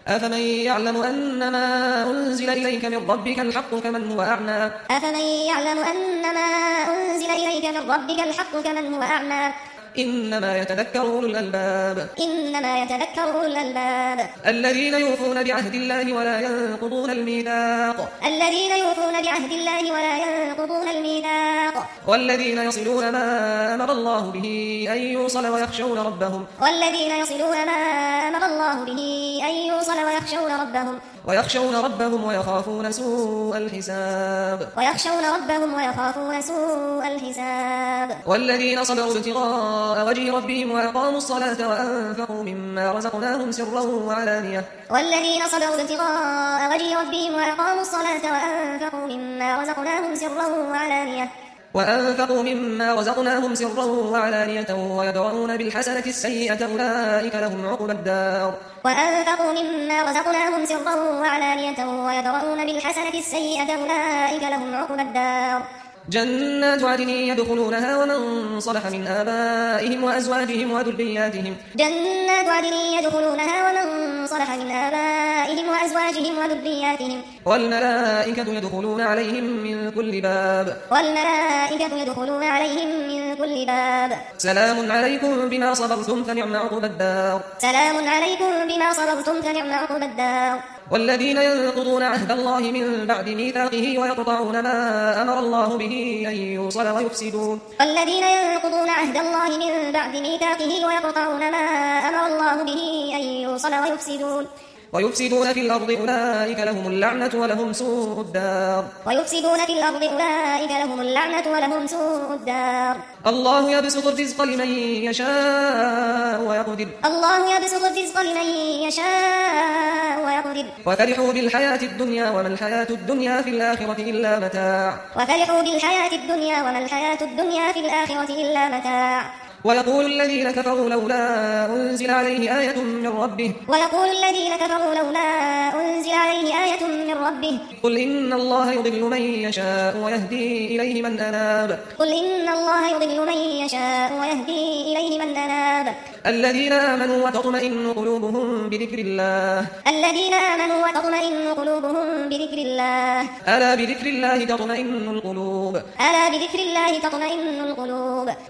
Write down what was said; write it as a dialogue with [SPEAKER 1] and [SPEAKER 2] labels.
[SPEAKER 1] أفمن يعلم أنما أنزل إليك من ربك الحق كمن هو أعمى
[SPEAKER 2] أفمن يعلم أنما أنزل إليك من ربك الحق كمن هو أعمى
[SPEAKER 1] إنما يتذكر أولو الألباب
[SPEAKER 2] إنما يتذكر أولو الألباب
[SPEAKER 1] الذين يوفون بعهد الله ولا ينقضون الميثاق
[SPEAKER 2] الذين يوفون بعهد الله ولا ينقضون الميثاق
[SPEAKER 1] والذين يصلون ما أمر الله به أن يوصل ويخشون ربهم
[SPEAKER 2] والذين يصلون ما أمر الله به أن يوصل
[SPEAKER 1] ويخشون ربهم ويخافون سوء الحساب والذين صبروا ابتغاء وجه ربهم وأقاموا الصلاة وأنفقوا مما رزقناهم سرا وعلانية ويدرؤون بالحسنة السيئة أولئك لهم عقبى الدار جنات عدن يدخلونها ومن صلح من آبائهم وأزواجهم وذرياتهم والملائكة يدخلون عليهم من كل باب سلام عليكم بما صبرتم فنعم عقبى الدار والذين ينقضون عهد الله من بعد ميثاقه ويقطعون ما أمر الله به أن يوصل ويفسدون في الأرض أولئك لهم اللعنة ولهم سوء الدار الله يبسط الرزق لمن يشاء ويقدر وفرحوا بالحياة الدنيا وما الحياة الدنيا في الآخرة إلا متاع ويقول الذين كفروا لولا أنزل عليه آية من ربه قل إن الله يضل من يشاء ويهدي إليه من أناب الذين آمنوا وتطمئن قلوبهم بذكر الله ألا بذكر الله تطمئن القلوب